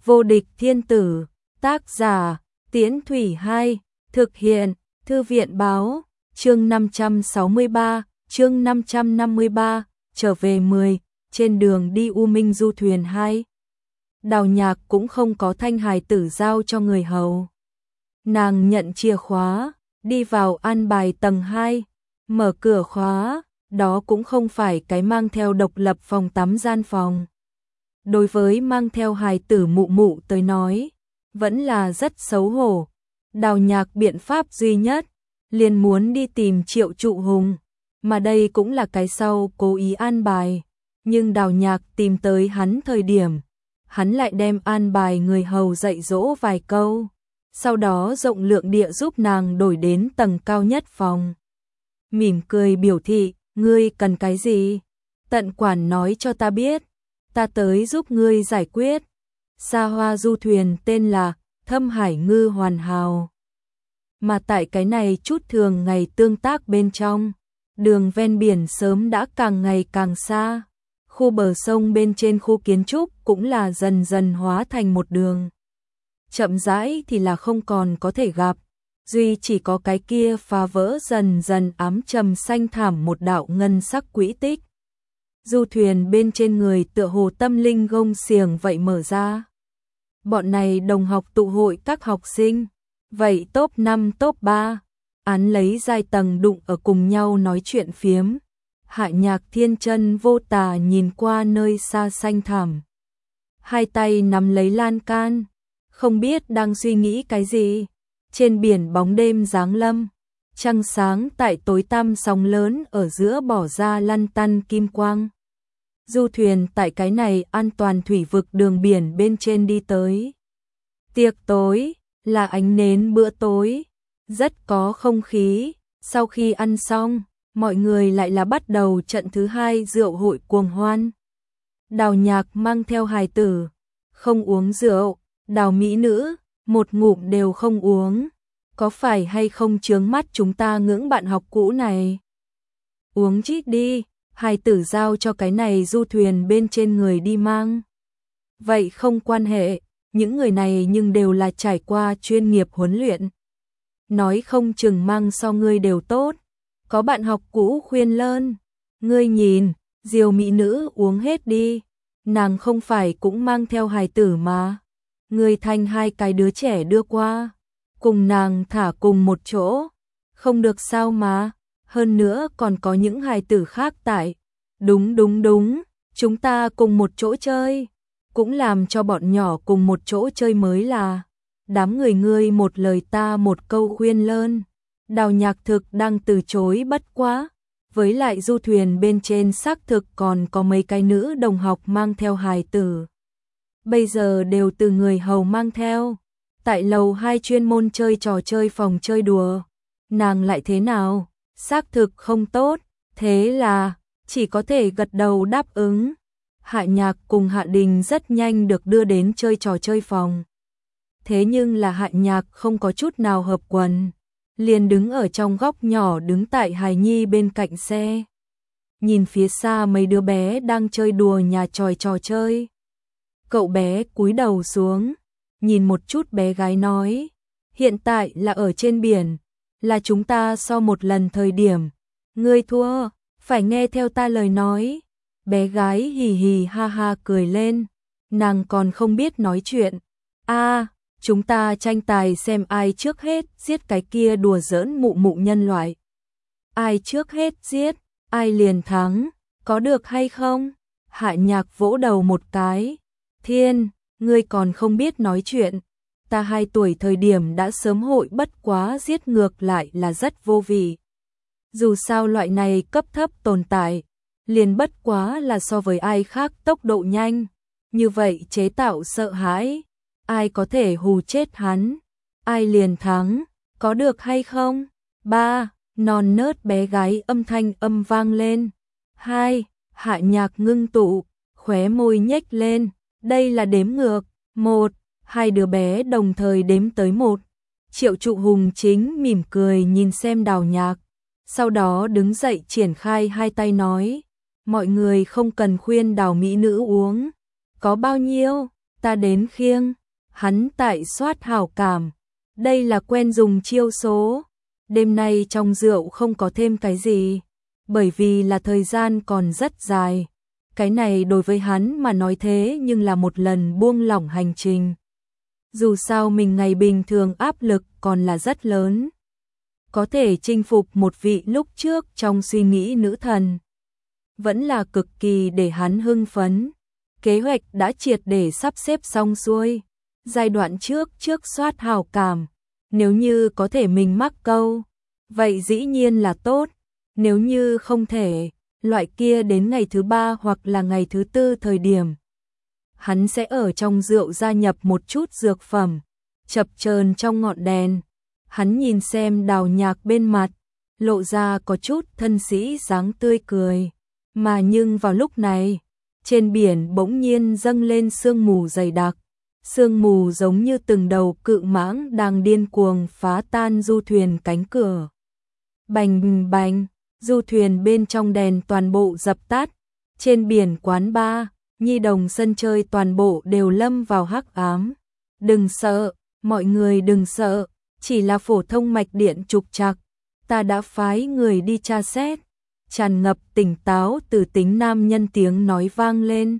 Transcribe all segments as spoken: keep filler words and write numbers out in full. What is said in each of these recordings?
Vô địch thiên tử, tác giả, Tiễn Thủy Hai, thực hiện, Thư viện báo, chương năm trăm sáu mươi ba, chương năm trăm năm mươi ba, trở về mười, trên đường đi U Minh du thuyền hai. Đào Nhạc cũng không có thanh hài tử giao cho người hầu. Nàng nhận chìa khóa, đi vào an bài tầng hai, mở cửa khóa, đó cũng không phải cái mang theo độc lập phòng tắm gian phòng. Đối với mang theo hài tử mụ mụ tới nói, vẫn là rất xấu hổ. Đào Nhạc biện pháp duy nhất, liền muốn đi tìm Triệu Trụ Hùng, mà đây cũng là cái sau cố ý an bài. Nhưng Đào Nhạc tìm tới hắn thời điểm, hắn lại đem an bài người hầu dạy dỗ vài câu, sau đó rộng lượng địa giúp nàng đổi đến tầng cao nhất phòng. Mỉm cười biểu thị, ngươi cần cái gì? Tận quản nói cho ta biết, ta tới giúp ngươi giải quyết. Xa hoa du thuyền tên là Thâm Hải Ngư Hoàn Hào. Mà tại cái này chút thường ngày tương tác bên trong, đường ven biển sớm đã càng ngày càng xa. Khu bờ sông bên trên khu kiến trúc cũng là dần dần hóa thành một đường. Chậm rãi thì là không còn có thể gặp, duy chỉ có cái kia phá vỡ dần dần ám trầm xanh thảm một đạo ngân sắc quỹ tích. Du thuyền bên trên người tựa hồ tâm linh gông xiềng vậy mở ra. Bọn này đồng học tụ hội các học sinh, vậy top năm top ba, án lấy giai tầng đụng ở cùng nhau nói chuyện phiếm. Hạ Nhạc thiên chân vô tà nhìn qua nơi xa xanh thẳm, hai tay nắm lấy lan can, không biết đang suy nghĩ cái gì. Trên biển bóng đêm giáng lâm, trăng sáng tại tối tăm sóng lớn ở giữa bỏ ra lăn tăn kim quang. Du thuyền tại cái này an toàn thủy vực đường biển bên trên đi tới. Tiệc tối là ánh nến bữa tối, rất có không khí. Sau khi ăn xong, mọi người lại là bắt đầu trận thứ hai rượu hội cuồng hoan. Đào Nhạc mang theo hài tử, không uống rượu. Đào mỹ nữ, một ngụm đều không uống. Có phải hay không chướng mắt chúng ta ngưỡng bạn học cũ này? Uống chít đi, hài tử giao cho cái này du thuyền bên trên người đi mang. Vậy không quan hệ, những người này nhưng đều là trải qua chuyên nghiệp huấn luyện. Nói không chừng mang so ngươi đều tốt. Có bạn học cũ khuyên lơn, ngươi nhìn, Diều mỹ nữ uống hết đi, nàng không phải cũng mang theo hài tử mà. Ngươi thành hai cái đứa trẻ đưa qua, cùng nàng thả cùng một chỗ, không được sao mà, hơn nữa còn có những hài tử khác tại. Đúng đúng đúng, chúng ta cùng một chỗ chơi, cũng làm cho bọn nhỏ cùng một chỗ chơi mới là. Đám người ngươi một lời ta một câu khuyên lơn. Đào Nhạc thực đang từ chối bất quá, với lại du thuyền bên trên xác thực còn có mấy cái nữ đồng học mang theo hài tử. Bây giờ đều từ người hầu mang theo. Tại lầu hai chuyên môn chơi trò chơi phòng chơi đùa. Nàng lại thế nào? Xác thực không tốt. Thế là chỉ có thể gật đầu đáp ứng. Hạ Nhạc cùng Hạ Đình rất nhanh được đưa đến chơi trò chơi phòng. Thế nhưng là Hạ Nhạc không có chút nào hợp quần, liền đứng ở trong góc nhỏ đứng tại hài nhi bên cạnh xe. Nhìn phía xa mấy đứa bé đang chơi đùa nhà tròi trò chơi. Cậu bé cúi đầu xuống, nhìn một chút bé gái nói, hiện tại là ở trên biển, là chúng ta so một lần thời điểm. Ngươi thua, phải nghe theo ta lời nói. Bé gái hì hì ha ha cười lên, nàng còn không biết nói chuyện. A, chúng ta tranh tài xem ai trước hết giết cái kia đùa giỡn mụ mụ nhân loại. Ai trước hết giết, ai liền thắng, có được hay không? Hạ Nhạc vỗ đầu một cái. Thiên, ngươi còn không biết nói chuyện. Ta hai tuổi thời điểm đã sớm hội bất quá giết ngược lại là rất vô vị. Dù sao loại này cấp thấp tồn tại, liền bất quá là so với ai khác tốc độ nhanh. Như vậy chế tạo sợ hãi, ai có thể hù chết hắn, ai liền thắng, có được hay không? Ba, non nớt bé gái âm thanh âm vang lên. Hai, Hạ Nhạc ngưng tụ, khóe môi nhếch lên. Đây là đếm ngược. Một, hai đứa bé đồng thời đếm tới một. Triệu Trụ Hùng chính mỉm cười nhìn xem Đào Nhạc, sau đó đứng dậy triển khai hai tay nói, mọi người không cần khuyên Đào mỹ nữ uống. Có bao nhiêu? ta đến khiêng, hắn tại soát hảo cảm, đây là quen dùng chiêu số, đêm nay trong rượu không có thêm cái gì, bởi vì là thời gian còn rất dài, cái này đối với hắn mà nói thế nhưng là một lần buông lỏng hành trình. Dù sao mình ngày bình thường áp lực còn là rất lớn, có thể chinh phục một vị lúc trước trong suy nghĩ nữ thần, vẫn là cực kỳ để hắn hưng phấn. Kế hoạch đã triệt để sắp xếp xong xuôi, giai đoạn trước trước soát hảo cảm, nếu như có thể mình mắc câu, vậy dĩ nhiên là tốt, nếu như không thể, loại kia đến ngày thứ ba hoặc là ngày thứ tư thời điểm, hắn sẽ ở trong rượu gia nhập một chút dược phẩm, chập chờn trong ngọn đèn. Hắn nhìn xem Đào Nhạc bên mặt, lộ ra có chút thân sĩ dáng tươi cười, mà nhưng vào lúc này, trên biển bỗng nhiên dâng lên sương mù dày đặc, sương mù giống như từng đầu cự mãng đang điên cuồng phá tan du thuyền cánh cửa. Bành bành, du thuyền bên trong đèn toàn bộ dập tắt, trên biển quán bar, nhi đồng sân chơi toàn bộ đều lâm vào hắc ám. Đừng sợ, mọi người đừng sợ, chỉ là phổ thông mạch điện trục trặc, ta đã phái người đi tra xét. Tràn ngập tỉnh táo từ tính nam nhân tiếng nói vang lên.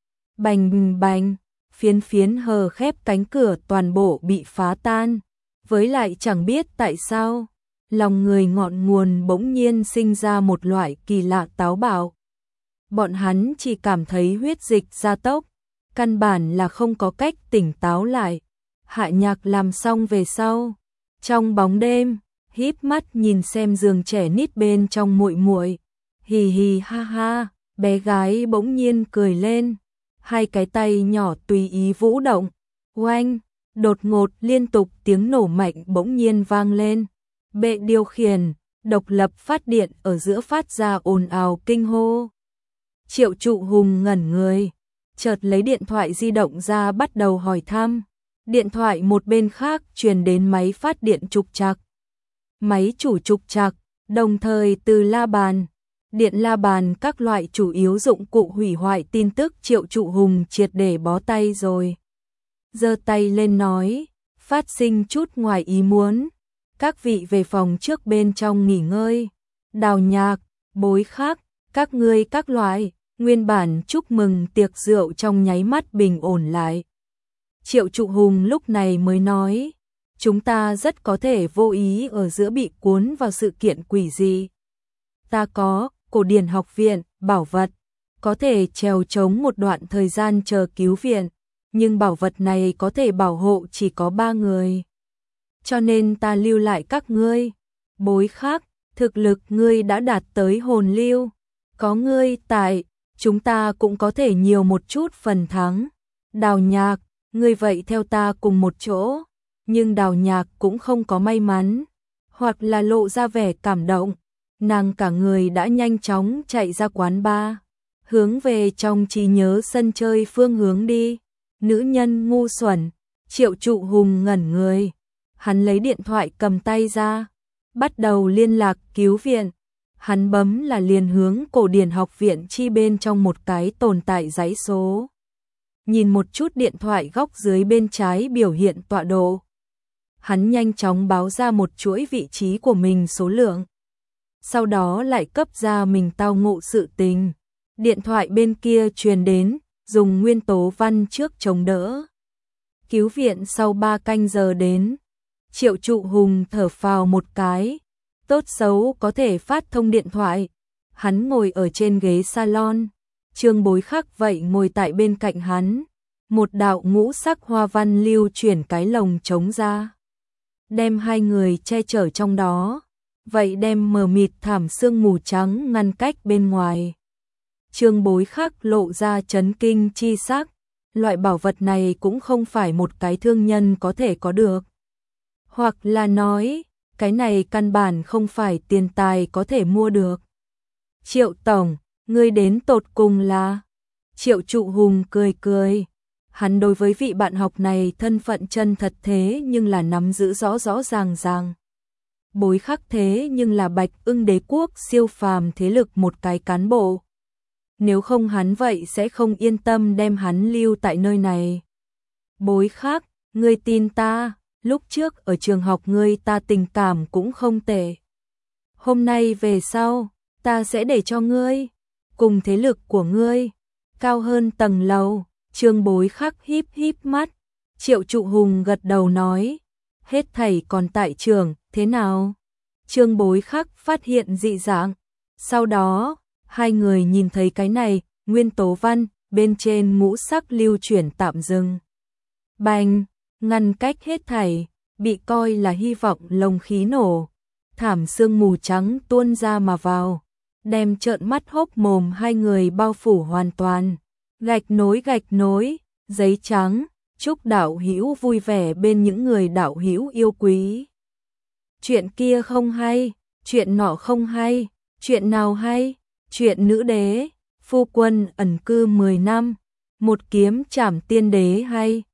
Bành bành, phiến phiến hờ khép cánh cửa toàn bộ bị phá tan. Với lại chẳng biết tại sao, lòng người ngọn nguồn bỗng nhiên sinh ra một loại kỳ lạ táo bạo. Bọn hắn chỉ cảm thấy huyết dịch gia tốc, căn bản là không có cách tỉnh táo lại. Hạ Nhạc làm xong về sau, trong bóng đêm, híp mắt nhìn xem giường trẻ nít bên trong muội muội, hì hì ha ha, bé gái bỗng nhiên cười lên, hai cái tay nhỏ tùy ý vũ động, oanh, đột ngột liên tục tiếng nổ mạnh bỗng nhiên vang lên, bệ điều khiển, độc lập phát điện ở giữa phát ra ồn ào kinh hô. Triệu Trụ Hùng ngẩn người, chợt lấy điện thoại di động ra bắt đầu hỏi thăm, điện thoại một bên khác truyền đến máy phát điện trục trặc. Máy chủ trục trặc, đồng thời từ la bàn, điện la bàn các loại chủ yếu dụng cụ hủy hoại tin tức Triệu Trụ Hùng triệt để bó tay rồi. Giơ tay lên nói, phát sinh chút ngoài ý muốn, các vị về phòng trước bên trong nghỉ ngơi. Đào Nhạc, Bối Khắc, các ngươi các loại, nguyên bản chúc mừng tiệc rượu trong nháy mắt bình ổn lại. Triệu Trụ Hùng lúc này mới nói, chúng ta rất có thể vô ý ở giữa bị cuốn vào sự kiện quỷ dị. Ta có Cổ Điển học viện, bảo vật, có thể trèo trống một đoạn thời gian chờ cứu viện, nhưng bảo vật này có thể bảo hộ chỉ có ba người. Cho nên ta lưu lại các ngươi. Bối Khắc, thực lực ngươi đã đạt tới hồn lưu, có ngươi tại, chúng ta cũng có thể nhiều một chút phần thắng. Đào Nhạc, ngươi vậy theo ta cùng một chỗ. Nhưng Đào Nhạc cũng không có may mắn, hoặc là lộ ra vẻ cảm động, nàng cả người đã nhanh chóng chạy ra quán bar, hướng về trong trí nhớ sân chơi phương hướng đi. Nữ nhân ngu xuẩn, Triệu Trụ Hùng ngẩn người, hắn lấy điện thoại cầm tay ra, bắt đầu liên lạc cứu viện. Hắn bấm là liền hướng Cổ Điển học viện chi bên trong một cái tồn tại dãy số. Nhìn một chút điện thoại góc dưới bên trái biểu hiện tọa độ. Hắn nhanh chóng báo ra một chuỗi vị trí của mình số lượng. Sau đó lại cấp ra mình tao ngộ sự tình. Điện thoại bên kia truyền đến, dùng nguyên tố văn trước chống đỡ. Cứu viện sau ba canh giờ đến. Triệu Trụ Hùng thở phào một cái. Tốt xấu có thể phát thông điện thoại. Hắn ngồi ở trên ghế salon. Trương Bối Khắc vậy ngồi tại bên cạnh hắn. Một đạo ngũ sắc hoa văn lưu chuyển cái lồng trống ra, đem hai người che chở trong đó, vậy đem mờ mịt thảm sương mù trắng ngăn cách bên ngoài. Trương Bối Khắc lộ ra chấn kinh chi sắc, loại bảo vật này cũng không phải một cái thương nhân có thể có được. Hoặc là nói, cái này căn bản không phải tiền tài có thể mua được. Triệu Tổng, ngươi đến tột cùng là... Triệu Trụ Hùng cười cười. Hắn đối với vị bạn học này thân phận chân thật thế nhưng là nắm giữ rõ rõ ràng ràng. Bối Khắc thế nhưng là Bạch Ưng đế quốc siêu phàm thế lực một cái cán bộ. Nếu không hắn vậy sẽ không yên tâm đem hắn lưu tại nơi này. Bối Khắc, ngươi tin ta, lúc trước ở trường học ngươi ta tình cảm cũng không tệ. Hôm nay về sau, ta sẽ để cho ngươi, cùng thế lực của ngươi, cao hơn tầng lầu. Trương Bối Khắc híp híp mắt, Triệu Trụ Hùng gật đầu nói, hết thảy còn tại trường, thế nào? Trương Bối Khắc phát hiện dị dạng, sau đó, hai người nhìn thấy cái này, nguyên tố văn, bên trên ngũ sắc lưu chuyển tạm dừng. Bành, ngăn cách hết thảy, bị coi là hy vọng lồng khí nổ, thảm sương mù trắng tuôn ra mà vào, đem trợn mắt hốc mồm hai người bao phủ hoàn toàn. Gạch nối gạch nối, giấy trắng, chúc đạo hữu vui vẻ bên những người đạo hữu yêu quý. Chuyện kia không hay, chuyện nọ không hay, chuyện nào hay? Chuyện nữ đế, phu quân ẩn cư mười năm, một kiếm trảm tiên đế hay?